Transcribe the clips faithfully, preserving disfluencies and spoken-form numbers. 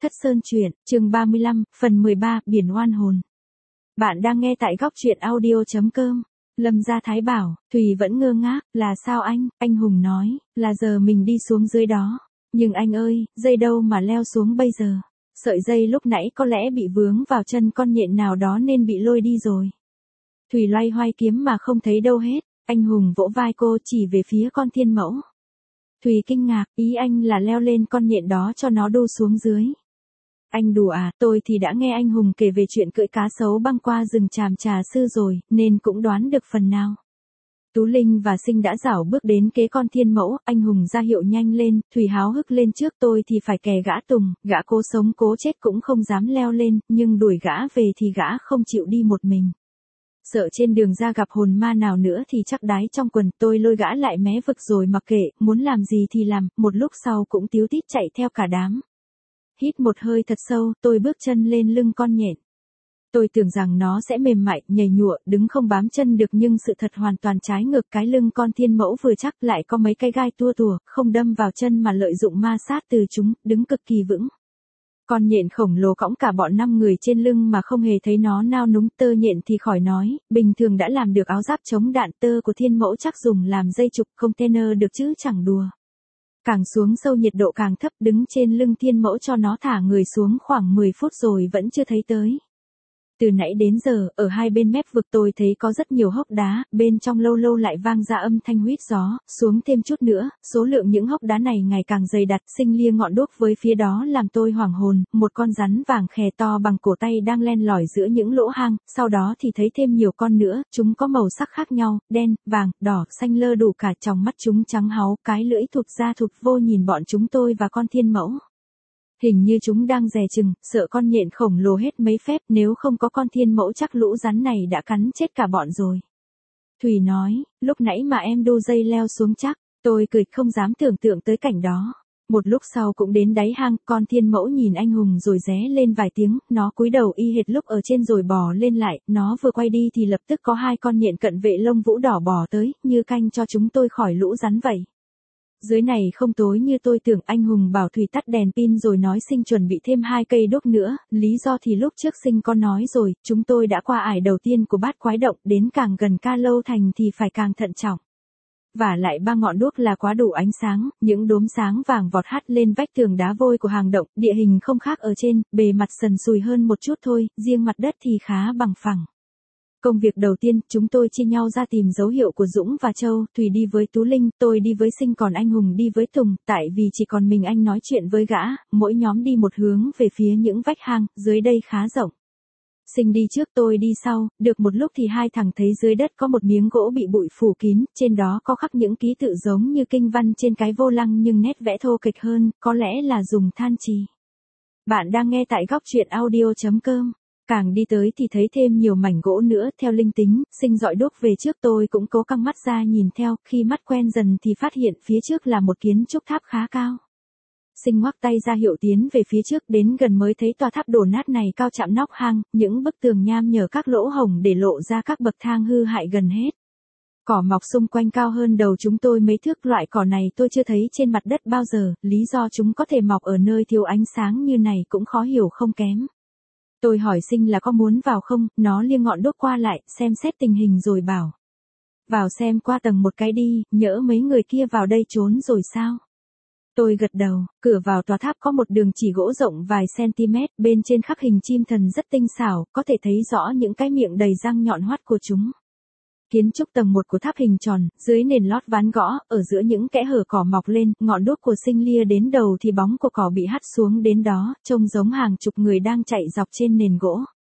Thất Sơn Truyện, chương ba mươi lăm, phần mười ba, Biển Oan Hồn. Bạn đang nghe tại góc truyện audio chấm com. Lâm Gia Thái bảo, Thùy vẫn ngơ ngác, là sao anh, anh Hùng nói, là giờ mình đi xuống dưới đó. Nhưng anh ơi, dây đâu mà leo xuống bây giờ? Sợi dây lúc nãy có lẽ bị vướng vào chân con nhện nào đó nên bị lôi đi rồi. Thùy loay hoay kiếm mà không thấy đâu hết, anh Hùng vỗ vai cô chỉ về phía con thiên mẫu. Thùy kinh ngạc, ý anh là leo lên con nhện đó cho nó đu xuống dưới. Anh đùa à, tôi thì đã nghe anh Hùng kể về chuyện cưỡi cá sấu băng qua rừng Tràm Trà Sư rồi, nên cũng đoán được phần nào. Tú Linh và Sinh đã rảo bước đến kế con thiên mẫu, anh Hùng ra hiệu nhanh lên, Thùy háo hức lên trước, tôi thì phải kè gã Tùng, gã cố sống cố chết cũng không dám leo lên, nhưng đuổi gã về thì gã không chịu đi một mình. Sợ trên đường ra gặp hồn ma nào nữa thì chắc đái trong quần, tôi lôi gã lại mé vực rồi mặc kệ, muốn làm gì thì làm, một lúc sau cũng tíu tít chạy theo cả đám. Hít một hơi thật sâu, tôi bước chân lên lưng con nhện. Tôi tưởng rằng nó sẽ mềm mại, nhảy nhụa, đứng không bám chân được nhưng sự thật hoàn toàn trái ngược, cái lưng con thiên mẫu vừa chắc lại có mấy cái gai tua tủa, không đâm vào chân mà lợi dụng ma sát từ chúng, đứng cực kỳ vững. Con nhện khổng lồ cõng cả bọn năm người trên lưng mà không hề thấy nó nao núng, tơ nhện thì khỏi nói, bình thường đã làm được áo giáp chống đạn, tơ của thiên mẫu chắc dùng làm dây trục container được chứ chẳng đùa. Càng xuống sâu nhiệt độ càng thấp, đứng trên lưng thiên mẫu cho nó thả người xuống khoảng mười phút rồi vẫn chưa thấy tới. Từ nãy đến giờ, ở hai bên mép vực tôi thấy có rất nhiều hốc đá, bên trong lâu lâu lại vang ra âm thanh huýt gió, xuống thêm chút nữa, số lượng những hốc đá này ngày càng dày đặc, Sinh lia ngọn đuốc với phía đó làm tôi hoảng hồn, một con rắn vàng khè to bằng cổ tay đang len lỏi giữa những lỗ hang, sau đó thì thấy thêm nhiều con nữa, chúng có màu sắc khác nhau, đen, vàng, đỏ, xanh lơ đủ cả, trong mắt chúng trắng háu, cái lưỡi thụt ra thụt vô nhìn bọn chúng tôi và con thiên mẫu. Hình như chúng đang dè chừng, sợ con nhện khổng lồ hết mấy phép, nếu không có con thiên mẫu chắc lũ rắn này đã cắn chết cả bọn rồi. Thùy nói, lúc nãy mà em đu dây leo xuống chắc, tôi cười không dám tưởng tượng tới cảnh đó. Một lúc sau cũng đến đáy hang, con thiên mẫu nhìn anh Hùng rồi ré lên vài tiếng, nó cúi đầu y hệt lúc ở trên rồi bò lên lại, nó vừa quay đi thì lập tức có hai con nhện cận vệ lông vũ đỏ bò tới, như canh cho chúng tôi khỏi lũ rắn vậy. Dưới này không tối như tôi tưởng, anh Hùng bảo Thùy tắt đèn pin rồi nói Sinh chuẩn bị thêm hai cây đuốc nữa, lý do thì lúc trước Sinh có nói rồi, chúng tôi đã qua ải đầu tiên của bát quái động, đến càng gần Ca Lâu Thành thì phải càng thận trọng. Và lại ba ngọn đuốc là quá đủ ánh sáng, những đốm sáng vàng vọt hắt lên vách tường đá vôi của hang động, địa hình không khác ở trên, bề mặt sần sùi hơn một chút thôi, riêng mặt đất thì khá bằng phẳng. Công việc đầu tiên, chúng tôi chia nhau ra tìm dấu hiệu của Dũng và Châu, Thùy đi với Tú Linh, tôi đi với Sinh còn anh Hùng đi với Tùng, tại vì chỉ còn mình anh nói chuyện với gã, mỗi nhóm đi một hướng về phía những vách hang, dưới đây khá rộng. Sinh đi trước tôi đi sau, được một lúc thì hai thằng thấy dưới đất có một miếng gỗ bị bụi phủ kín, trên đó có khắc những ký tự giống như kinh văn trên cái vô lăng nhưng nét vẽ thô kệch hơn, có lẽ là dùng than chì. Bạn đang nghe tại góc truyện audio chấm com. Càng đi tới thì thấy thêm nhiều mảnh gỗ nữa, theo linh tính, Sinh dọi đuốc về trước, tôi cũng cố căng mắt ra nhìn theo, khi mắt quen dần thì phát hiện phía trước là một kiến trúc tháp khá cao. Sinh ngoắc tay ra hiệu tiến về phía trước, đến gần mới thấy tòa tháp đổ nát này cao chạm nóc hang, những bức tường nham nhở các lỗ hổng để lộ ra các bậc thang hư hại gần hết. Cỏ mọc xung quanh cao hơn đầu chúng tôi mấy thước, loại cỏ này tôi chưa thấy trên mặt đất bao giờ, lý do chúng có thể mọc ở nơi thiếu ánh sáng như này cũng khó hiểu không kém. Tôi hỏi Sinh là có muốn vào không, nó liêng ngọn đuốc qua lại, xem xét tình hình rồi bảo. Vào xem qua tầng một cái đi, nhỡ mấy người kia vào đây trốn rồi sao? Tôi gật đầu, cửa vào tòa tháp có một đường chỉ gỗ rộng vài cm, bên trên khắc hình chim thần rất tinh xảo, có thể thấy rõ những cái miệng đầy răng nhọn hoắt của chúng. Kiến trúc tầng một của tháp hình tròn, dưới nền lót ván gõ, ở giữa những kẽ hở cỏ mọc lên, ngọn đuốc của Sinh lia đến đầu thì bóng của cỏ bị hắt xuống đến đó, trông giống hàng chục người đang chạy dọc trên nền gỗ.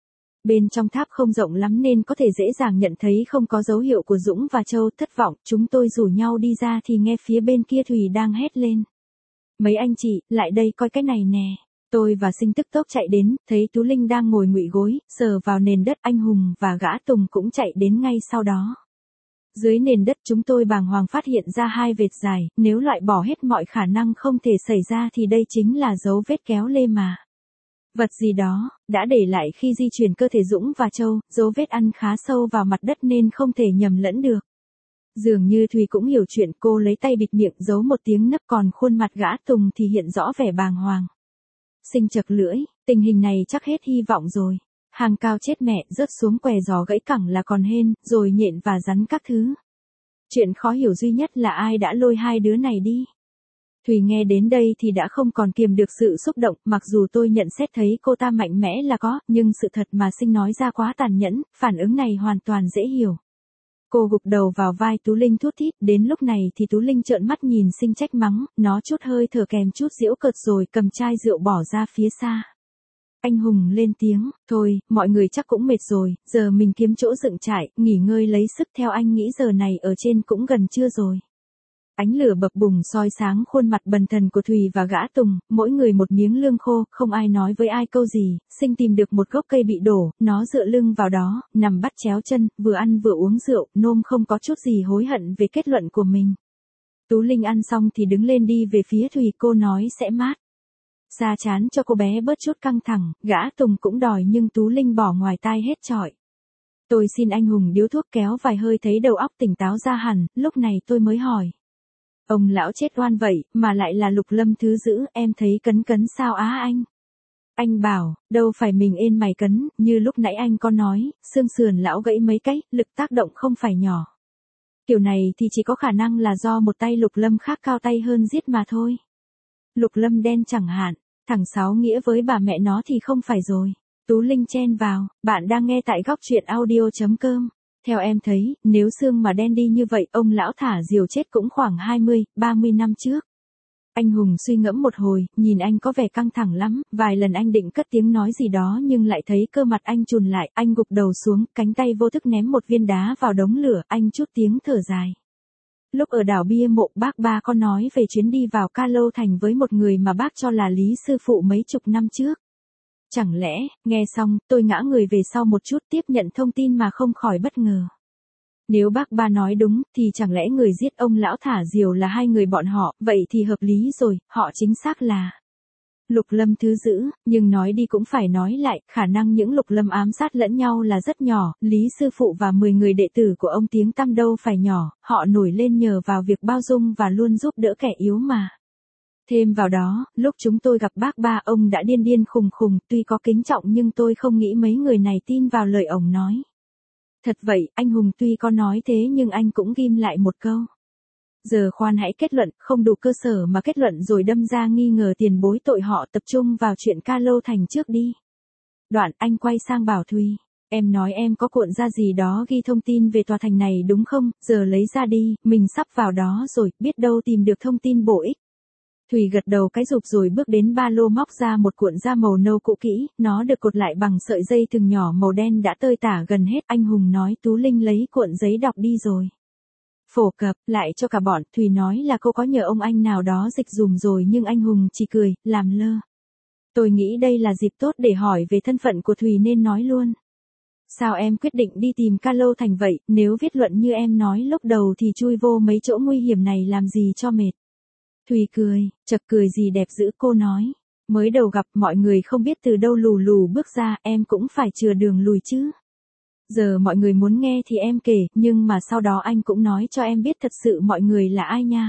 Bên trong tháp không rộng lắm nên có thể dễ dàng nhận thấy không có dấu hiệu của Dũng và Châu, thất vọng, chúng tôi rủ nhau đi ra thì nghe phía bên kia Thùy đang hét lên. Mấy anh chị, lại đây coi cái này nè. Tôi và Sinh tức tốc chạy đến, thấy Tú Linh đang ngồi ngụy gối, sờ vào nền đất, anh Hùng và gã Tùng cũng chạy đến ngay sau đó. Dưới nền đất chúng tôi bàng hoàng phát hiện ra hai vệt dài, nếu loại bỏ hết mọi khả năng không thể xảy ra thì đây chính là dấu vết kéo lê mà. Vật gì đó, đã để lại khi di chuyển cơ thể Dũng và Châu, dấu vết ăn khá sâu vào mặt đất nên không thể nhầm lẫn được. Dường như Thùy cũng hiểu chuyện, cô lấy tay bịt miệng giấu một tiếng nấc, còn khuôn mặt gã Tùng thì hiện rõ vẻ bàng hoàng. Sinh chật lưỡi, tình hình này chắc hết hy vọng rồi. Hàng cao chết mẹ, rớt xuống què giò gãy cẳng là còn hên, rồi nhện và rắn các thứ. Chuyện khó hiểu duy nhất là ai đã lôi hai đứa này đi. Thùy nghe đến đây thì đã không còn kiềm được sự xúc động, mặc dù tôi nhận xét thấy cô ta mạnh mẽ là có, nhưng sự thật mà Sinh nói ra quá tàn nhẫn, phản ứng này hoàn toàn dễ hiểu. Cô gục đầu vào vai Tú Linh thút thít, đến lúc này thì Tú Linh trợn mắt nhìn Sinh trách mắng, nó chút hơi thở kèm chút giễu cợt rồi cầm chai rượu bỏ ra phía xa. Anh Hùng lên tiếng, thôi, mọi người chắc cũng mệt rồi, giờ mình kiếm chỗ dựng trại, nghỉ ngơi lấy sức, theo anh nghĩ giờ này ở trên cũng gần trưa rồi. Ánh lửa bập bùng soi sáng khuôn mặt bần thần của Thùy và gã Tùng, mỗi người một miếng lương khô, không ai nói với ai câu gì. Sinh tìm được một gốc cây bị đổ, nó dựa lưng vào đó, nằm bắt chéo chân, vừa ăn vừa uống rượu, nôm không có chút gì hối hận về kết luận của mình. Tú Linh ăn xong thì đứng lên đi về phía Thùy, cô nói sẽ mát xa chán cho cô bé bớt chút căng thẳng, gã Tùng cũng đòi nhưng Tú Linh bỏ ngoài tai hết trọi. Tôi xin anh Hùng điếu thuốc, kéo vài hơi thấy đầu óc tỉnh táo ra hẳn, lúc này tôi mới hỏi. Ông lão chết oan vậy, mà lại là Lục Lâm thứ giữ, em thấy cấn cấn sao á anh? Anh bảo, đâu phải mình ên mày cấn, như lúc nãy anh có nói, xương sườn lão gãy mấy cái, lực tác động không phải nhỏ. Kiểu này thì chỉ có khả năng là do một tay Lục Lâm khác cao tay hơn giết mà thôi. Lục Lâm đen chẳng hạn, thằng Sáu nghĩa với bà mẹ nó thì không phải rồi. Tú Linh chen vào, bạn đang nghe tại góc truyện audio chấm com. Theo em thấy, nếu xương mà đen đi như vậy, ông lão thả diều chết cũng khoảng hai mươi, ba mươi năm trước. Anh Hùng suy ngẫm một hồi, nhìn anh có vẻ căng thẳng lắm, vài lần anh định cất tiếng nói gì đó nhưng lại thấy cơ mặt anh trùn lại, anh gục đầu xuống, cánh tay vô thức ném một viên đá vào đống lửa, anh chút tiếng thở dài. Lúc ở đảo bia mộ, bác ba có nói về chuyến đi vào Ca Lâu Thành với một người mà bác cho là Lý sư phụ mấy chục năm trước. Chẳng lẽ, nghe xong, tôi ngã người về sau một chút, tiếp nhận thông tin mà không khỏi bất ngờ. Nếu bác ba nói đúng, thì chẳng lẽ người giết ông lão thả diều là hai người bọn họ, vậy thì hợp lý rồi, họ chính xác là Lục Lâm thứ giữ, nhưng nói đi cũng phải nói lại, khả năng những Lục Lâm ám sát lẫn nhau là rất nhỏ, Lý sư phụ và mười người đệ tử của ông tiếng tăm đâu phải nhỏ, họ nổi lên nhờ vào việc bao dung và luôn giúp đỡ kẻ yếu mà. Thêm vào đó, lúc chúng tôi gặp bác ba ông đã điên điên khùng khùng, tuy có kính trọng nhưng tôi không nghĩ mấy người này tin vào lời ông nói. Thật vậy, anh Hùng tuy có nói thế nhưng anh cũng ghim lại một câu. Giờ khoan hãy kết luận, không đủ cơ sở mà kết luận rồi đâm ra nghi ngờ tiền bối tội họ, tập trung vào chuyện Ca Lâu Thành trước đi. Đoạn anh quay sang bảo Thùy, em nói em có cuộn ra gì đó ghi thông tin về tòa thành này đúng không, giờ lấy ra đi, mình sắp vào đó rồi, biết đâu tìm được thông tin bổ ích. Thùy gật đầu cái rụp rồi bước đến ba lô móc ra một cuộn da màu nâu cũ kỹ, nó được cột lại bằng sợi dây thừng nhỏ màu đen đã tơi tả gần hết. Anh Hùng nói Tú Linh lấy cuộn giấy đọc đi rồi phổ cập lại cho cả bọn. Thùy nói là cô có nhờ ông anh nào đó dịch dùm rồi nhưng anh Hùng chỉ cười, làm lơ. Tôi nghĩ đây là dịp tốt để hỏi về thân phận của Thùy nên nói luôn. Sao em quyết định đi tìm Ca Lâu Thành vậy, nếu viết luận như em nói lúc đầu thì chui vô mấy chỗ nguy hiểm này làm gì cho mệt. Thùy cười, chật cười gì đẹp dữ, cô nói. Mới đầu gặp mọi người không biết từ đâu lù lù bước ra, em cũng phải chừa đường lùi chứ. Giờ mọi người muốn nghe thì em kể, nhưng mà sau đó anh cũng nói cho em biết thật sự mọi người là ai nha.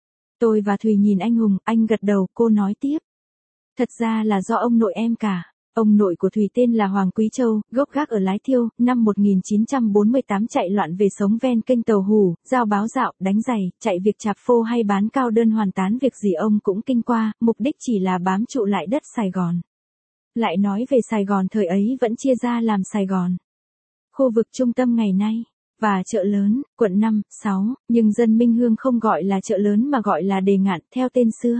Tôi và Thùy nhìn anh Hùng, anh gật đầu, cô nói tiếp. Thật ra là do ông nội em cả. Ông nội của Thùy tên là Hoàng Quý Châu, gốc gác ở Lái Thiêu, năm một nghìn chín trăm bốn mươi tám chạy loạn về sống ven kênh tàu hủ, giao báo dạo, đánh giày, chạy việc chạp phô hay bán cao đơn hoàn tán việc gì ông cũng kinh qua, mục đích chỉ là bám trụ lại đất Sài Gòn. Lại nói về Sài Gòn thời ấy vẫn chia ra làm Sài Gòn, khu vực trung tâm ngày nay, và chợ lớn, quận năm, sáu, nhưng dân Minh Hương không gọi là chợ lớn mà gọi là Đề Ngạn, theo tên xưa.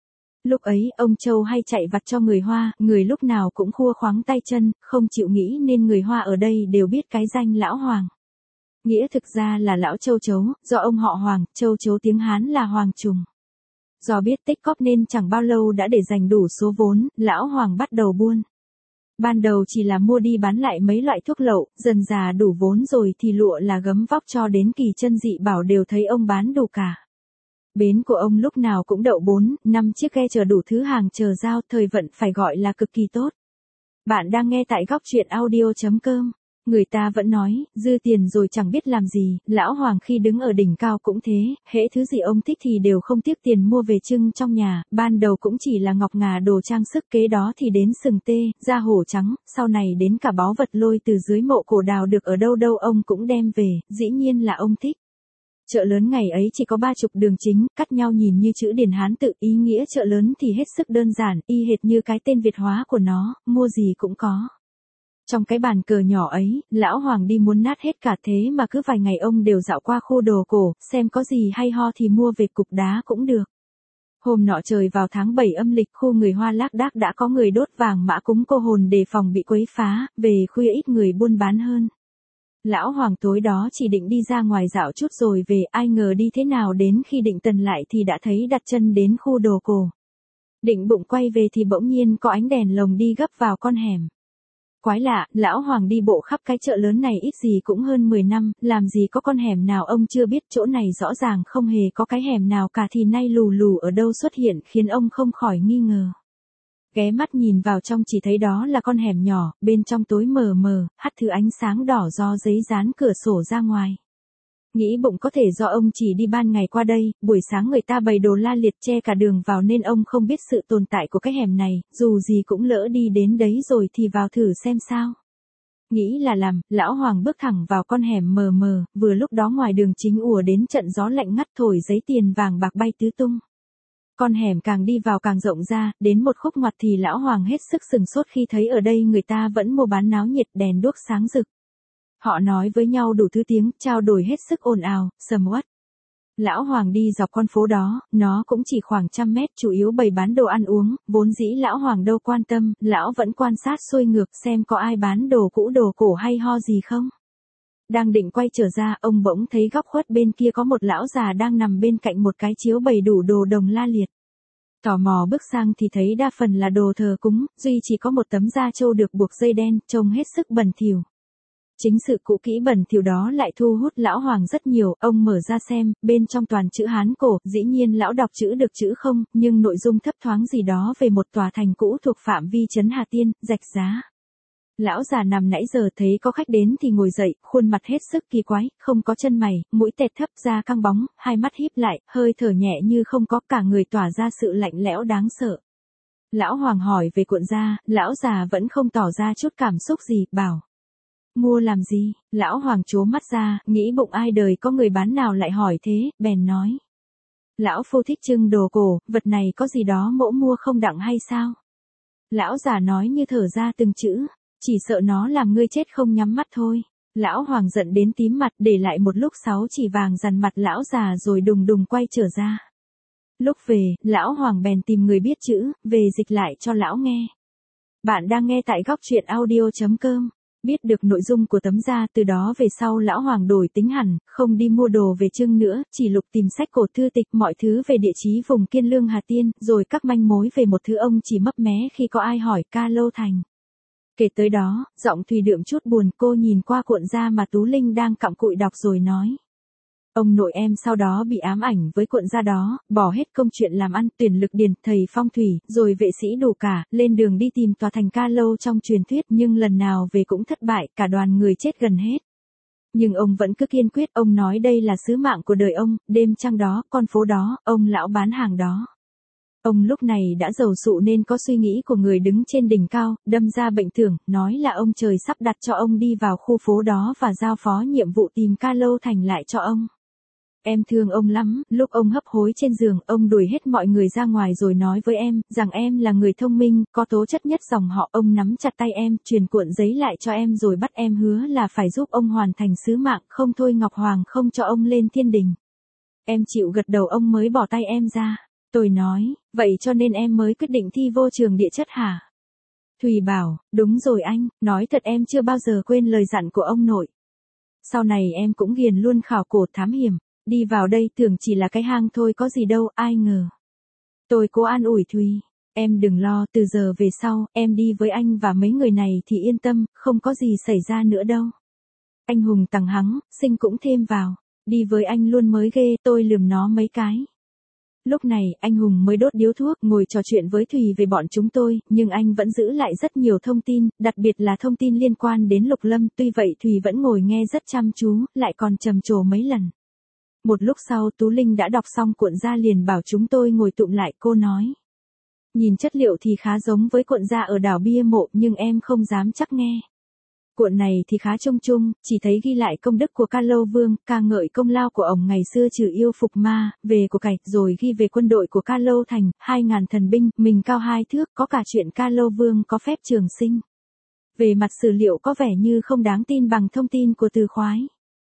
Lúc ấy, ông Châu hay chạy vặt cho người Hoa, người lúc nào cũng khua khoáng tay chân, không chịu nghĩ nên người Hoa ở đây đều biết cái danh Lão Hoàng. Nghĩa thực ra là Lão Châu Chấu, do ông họ Hoàng, Châu Chấu tiếng Hán là Hoàng Trùng. Do biết tích cóp nên chẳng bao lâu đã để dành đủ số vốn, Lão Hoàng bắt đầu buôn. Ban đầu chỉ là mua đi bán lại mấy loại thuốc lậu, dần dà đủ vốn rồi thì lụa là gấm vóc cho đến Kỳ Chân Dị Bảo đều thấy ông bán đủ cả. Bến của ông lúc nào cũng đậu bốn, năm chiếc ghe chở đủ thứ hàng chờ giao, thời vận phải gọi là cực kỳ tốt. Bạn đang nghe tại góc truyện audio chấm com. Người ta vẫn nói, dư tiền rồi chẳng biết làm gì, lão Hoàng khi đứng ở đỉnh cao cũng thế, hễ thứ gì ông thích thì đều không tiếc tiền mua về trưng trong nhà, ban đầu cũng chỉ là ngọc ngà đồ trang sức, kế đó thì đến sừng tê, da hổ trắng, sau này đến cả báu vật lôi từ dưới mộ cổ đào được ở đâu đâu ông cũng đem về, dĩ nhiên là ông thích. Chợ lớn ngày ấy chỉ có ba chục đường chính, cắt nhau nhìn như chữ Điền Hán tự, ý nghĩa chợ lớn thì hết sức đơn giản, y hệt như cái tên Việt hóa của nó, mua gì cũng có. Trong cái bàn cờ nhỏ ấy, lão Hoàng đi muốn nát hết cả thế mà cứ vài ngày ông đều dạo qua khu đồ cổ, xem có gì hay ho thì mua về cục đá cũng được. Hôm nọ trời vào tháng bảy âm lịch, khu người Hoa lác đác đã có người đốt vàng mã cúng cô hồn đề phòng bị quấy phá, về khuya ít người buôn bán hơn. Lão Hoàng tối đó chỉ định đi ra ngoài dạo chút rồi về, ai ngờ đi thế nào đến khi định tần lại thì đã thấy đặt chân đến khu đồ cổ. Định bụng quay về thì bỗng nhiên có ánh đèn lồng đi gấp vào con hẻm. Quái lạ, lão Hoàng đi bộ khắp cái chợ lớn này ít gì cũng hơn mười năm, làm gì có con hẻm nào ông chưa biết, chỗ này rõ ràng không hề có cái hẻm nào cả thì nay lù lù ở đâu xuất hiện khiến ông không khỏi nghi ngờ. Ghé mắt nhìn vào trong chỉ thấy đó là con hẻm nhỏ, bên trong tối mờ mờ, hắt thứ ánh sáng đỏ do giấy dán cửa sổ ra ngoài. Nghĩ bụng có thể do ông chỉ đi ban ngày qua đây, buổi sáng người ta bày đồ la liệt che cả đường vào nên ông không biết sự tồn tại của cái hẻm này, dù gì cũng lỡ đi đến đấy rồi thì vào thử xem sao. Nghĩ là làm, lão Hoàng bước thẳng vào con hẻm mờ mờ, vừa lúc đó ngoài đường chính ùa đến trận gió lạnh ngắt thổi giấy tiền vàng bạc bay tứ tung. Con hẻm càng đi vào càng rộng ra, đến một khúc ngoặt thì lão Hoàng hết sức sừng sốt khi thấy ở đây người ta vẫn mua bán náo nhiệt, đèn đuốc sáng rực. Họ nói với nhau đủ thứ tiếng, trao đổi hết sức ồn ào, sầm uất. Lão Hoàng đi dọc con phố đó, nó cũng chỉ khoảng trăm mét, chủ yếu bày bán đồ ăn uống, vốn dĩ lão Hoàng đâu quan tâm, lão vẫn quan sát xuôi ngược xem có ai bán đồ cũ đồ cổ hay ho gì không. Đang định quay trở ra, ông bỗng thấy góc khuất bên kia có một lão già đang nằm bên cạnh một cái chiếu bày đủ đồ đồng la liệt. Tò mò bước sang thì thấy đa phần là đồ thờ cúng, duy chỉ có một tấm da trâu được buộc dây đen, trông hết sức bẩn thỉu. Chính sự cũ kỹ bẩn thỉu đó lại thu hút lão Hoàng rất nhiều, ông mở ra xem, bên trong toàn chữ Hán cổ, dĩ nhiên lão đọc chữ được chữ không, nhưng nội dung thấp thoáng gì đó về một tòa thành cũ thuộc phạm vi trấn Hà Tiên, Rạch Giá. Lão già nằm nãy giờ thấy có khách đến thì ngồi dậy, khuôn mặt hết sức kỳ quái, không có chân mày, mũi tẹt thấp da căng bóng, hai mắt híp lại, hơi thở nhẹ như không có, cả người tỏa ra sự lạnh lẽo đáng sợ. Lão Hoàng hỏi về cuộn da, lão già vẫn không tỏ ra chút cảm xúc gì, bảo. Mua làm gì? Lão Hoàng trố mắt ra, nghĩ bụng ai đời có người bán nào lại hỏi thế, bèn nói. Lão phu thích trưng đồ cổ, vật này có gì đó mỗ mua không đặng hay sao? Lão già nói như thở ra từng chữ, chỉ sợ nó làm ngươi chết không nhắm mắt thôi. Lão Hoàng giận đến tím mặt, để lại một lúc sáu chỉ vàng dằn mặt lão già rồi đùng đùng quay trở ra. Lúc về, lão Hoàng bèn tìm người biết chữ, về dịch lại cho lão nghe. Bạn đang nghe tại góc truyện audio chấm com. Biết được nội dung của tấm da, từ đó về sau lão Hoàng đổi tính hẳn, không đi mua đồ về trưng nữa, chỉ lục tìm sách cổ thư tịch mọi thứ về địa chí vùng Kiên Lương Hà Tiên, rồi các manh mối về một thứ ông chỉ mấp mé khi có ai hỏi, Ca Lâu Thành. Kể tới đó, giọng Thùy đượm chút buồn, cô nhìn qua cuộn da mà Tú Linh đang cặm cụi đọc rồi nói. Ông nội em sau đó bị ám ảnh với cuộn da đó, bỏ hết công chuyện làm ăn, tuyển lực điền, thầy phong thủy, rồi vệ sĩ đủ cả, lên đường đi tìm tòa thành Ca Lâu trong truyền thuyết, nhưng lần nào về cũng thất bại, cả đoàn người chết gần hết. Nhưng ông vẫn cứ kiên quyết, ông nói đây là sứ mạng của đời ông, đêm trăng đó, con phố đó, ông lão bán hàng đó. Ông lúc này đã giàu sụ nên có suy nghĩ của người đứng trên đỉnh cao, đâm ra bệnh tưởng, nói là ông trời sắp đặt cho ông đi vào khu phố đó và giao phó nhiệm vụ tìm Ca Lâu Thành lại cho ông. Em thương ông lắm, lúc ông hấp hối trên giường, ông đuổi hết mọi người ra ngoài rồi nói với em, rằng em là người thông minh, có tố chất nhất dòng họ, ông nắm chặt tay em, truyền cuộn giấy lại cho em rồi bắt em hứa là phải giúp ông hoàn thành sứ mạng, không thôi Ngọc Hoàng không cho ông lên thiên đình. Em chịu gật đầu ông mới bỏ tay em ra. Tôi nói, vậy cho nên em mới quyết định thi vô trường địa chất hả? Thùy bảo, đúng rồi anh, nói thật em chưa bao giờ quên lời dặn của ông nội. Sau này em cũng ghiền luôn khảo cổ thám hiểm. Đi vào đây tưởng chỉ là cái hang thôi có gì đâu, ai ngờ. Tôi cố an ủi Thùy, em đừng lo, từ giờ về sau, em đi với anh và mấy người này thì yên tâm, không có gì xảy ra nữa đâu. Anh Hùng tằng hắng, Sinh cũng thêm vào, đi với anh luôn mới ghê, tôi lườm nó mấy cái. Lúc này, anh Hùng mới đốt điếu thuốc, ngồi trò chuyện với Thùy về bọn chúng tôi, nhưng anh vẫn giữ lại rất nhiều thông tin, đặc biệt là thông tin liên quan đến Lục Lâm, tuy vậy Thùy vẫn ngồi nghe rất chăm chú, lại còn trầm trồ mấy lần. Một lúc sau Tú Linh đã đọc xong cuộn ra liền bảo chúng tôi ngồi tụm lại, cô nói. Nhìn chất liệu thì khá giống với cuộn ra ở đảo Bia Mộ nhưng em không dám chắc nghe. Cuộn này thì khá chung chung, chỉ thấy ghi lại công đức của Ca Lâu Vương, ca ngợi công lao của ông ngày xưa trừ yêu phục ma, về của cải, rồi ghi về quân đội của Ca Lâu Thành, hai ngàn thần binh, mình cao hai thước, có cả chuyện Ca Lâu Vương có phép trường sinh. Về mặt sử liệu có vẻ như không đáng tin bằng thông tin của Từ Khoái.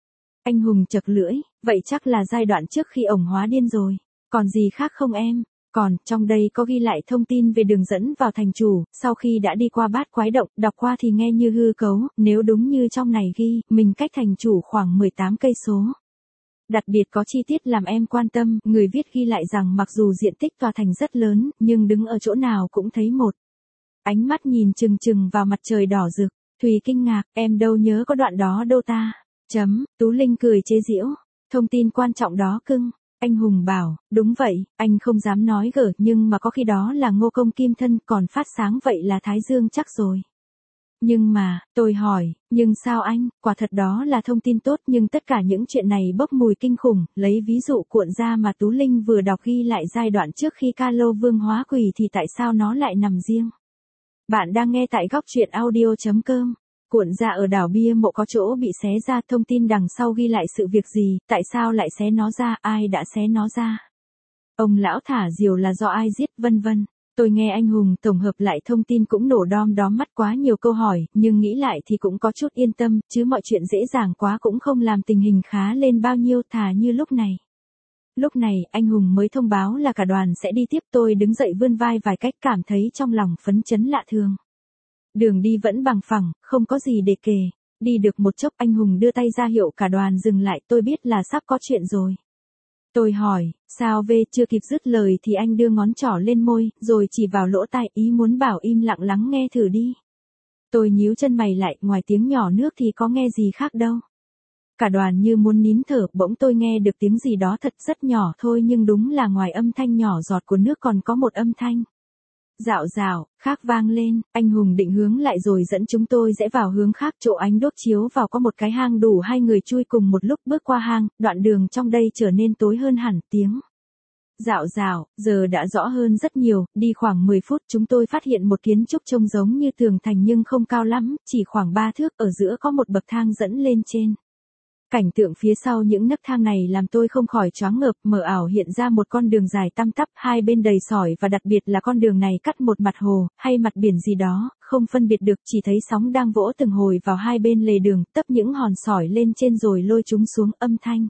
Anh Hùng chật lưỡi, vậy chắc là giai đoạn trước khi ổng hóa điên rồi, còn gì khác không em? Còn, trong đây có ghi lại thông tin về đường dẫn vào thành chủ, sau khi đã đi qua Bát Quái Động, đọc qua thì nghe như hư cấu, nếu đúng như trong này ghi, mình cách thành chủ khoảng mười tám cây số. Đặc biệt có chi tiết làm em quan tâm, người viết ghi lại rằng mặc dù diện tích tòa thành rất lớn, nhưng đứng ở chỗ nào cũng thấy một ánh mắt nhìn chừng chừng vào mặt trời đỏ rực. Thùy kinh ngạc, em đâu nhớ có đoạn đó đâu ta. Chấm, Tú Linh cười chế giễu, thông tin quan trọng đó cưng. Anh Hùng bảo, đúng vậy, anh không dám nói gở nhưng mà có khi đó là Ngô Công Kim Thân còn phát sáng vậy là Thái Dương chắc rồi. Nhưng mà, tôi hỏi, nhưng sao anh, quả thật đó là thông tin tốt nhưng tất cả những chuyện này bốc mùi kinh khủng, lấy ví dụ cuộn ra mà Tú Linh vừa đọc ghi lại giai đoạn trước khi Ca Lâu Vương hóa quỷ thì tại sao nó lại nằm riêng. Bạn đang nghe tại góc truyện audio chấm com. Cuộn ra ở đảo Bia Mộ có chỗ bị xé ra, thông tin đằng sau ghi lại sự việc gì, tại sao lại xé nó ra, ai đã xé nó ra. Ông lão thả diều là do ai giết, vân vân. Tôi nghe anh Hùng tổng hợp lại thông tin cũng nổ đom đóm mắt, quá nhiều câu hỏi, nhưng nghĩ lại thì cũng có chút yên tâm, chứ mọi chuyện dễ dàng quá cũng không làm tình hình khá lên bao nhiêu, thà như lúc này. Lúc này, anh Hùng mới thông báo là cả đoàn sẽ đi tiếp, tôi đứng dậy vươn vai vài cách cảm thấy trong lòng phấn chấn lạ thường. Đường đi vẫn bằng phẳng, không có gì để kể. Đi được một chốc anh Hùng đưa tay ra hiệu cả đoàn dừng lại, tôi biết là sắp có chuyện rồi. Tôi hỏi, sao về, chưa kịp dứt lời thì anh đưa ngón trỏ lên môi, rồi chỉ vào lỗ tai, ý muốn bảo im lặng lắng nghe thử đi. Tôi nhíu chân mày lại, ngoài tiếng nhỏ nước thì có nghe gì khác đâu. Cả đoàn như muốn nín thở, bỗng tôi nghe được tiếng gì đó thật rất nhỏ thôi nhưng đúng là ngoài âm thanh nhỏ giọt của nước còn có một âm thanh. Dạo dạo, khác vang lên, anh Hùng định hướng lại rồi dẫn chúng tôi rẽ vào hướng khác, chỗ ánh đốt chiếu vào có một cái hang đủ hai người chui cùng một lúc bước qua hang, đoạn đường trong đây trở nên tối hơn hẳn, tiếng. Dạo dạo, giờ đã rõ hơn rất nhiều, đi khoảng mười phút chúng tôi phát hiện một kiến trúc trông giống như tường thành nhưng không cao lắm, chỉ khoảng ba thước, ở giữa có một bậc thang dẫn lên trên. Cảnh tượng phía sau những nấc thang này làm tôi không khỏi choáng ngợp, mờ ảo hiện ra một con đường dài tăm tắp, hai bên đầy sỏi và đặc biệt là con đường này cắt một mặt hồ, hay mặt biển gì đó, không phân biệt được, chỉ thấy sóng đang vỗ từng hồi vào hai bên lề đường, tấp những hòn sỏi lên trên rồi lôi chúng xuống, âm thanh.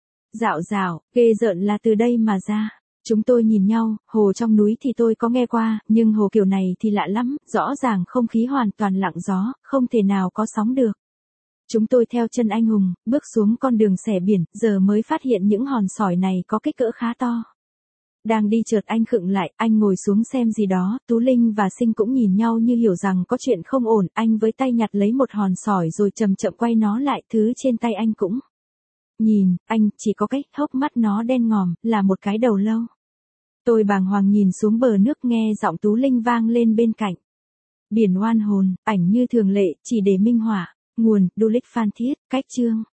Dạo dạo, ghê rợn là từ đây mà ra. Chúng tôi nhìn nhau, hồ trong núi thì tôi có nghe qua, nhưng hồ kiểu này thì lạ lắm, rõ ràng không khí hoàn toàn lặng gió, không thể nào có sóng được. Chúng tôi theo chân anh Hùng, bước xuống con đường xẻ biển, giờ mới phát hiện những hòn sỏi này có kích cỡ khá to. Đang đi chợt anh khựng lại, anh ngồi xuống xem gì đó, Tú Linh và Sinh cũng nhìn nhau như hiểu rằng có chuyện không ổn, anh với tay nhặt lấy một hòn sỏi rồi chậm chậm quay nó lại, thứ trên tay anh cũng. Nhìn, anh, chỉ có cái, hốc mắt nó đen ngòm, là một cái đầu lâu. Tôi bàng hoàng nhìn xuống bờ nước nghe giọng Tú Linh vang lên bên cạnh. Biển oan hồn, ảnh như thường lệ, chỉ để minh họa. Nguồn, Du Lịch Phan Thiết, cách chương.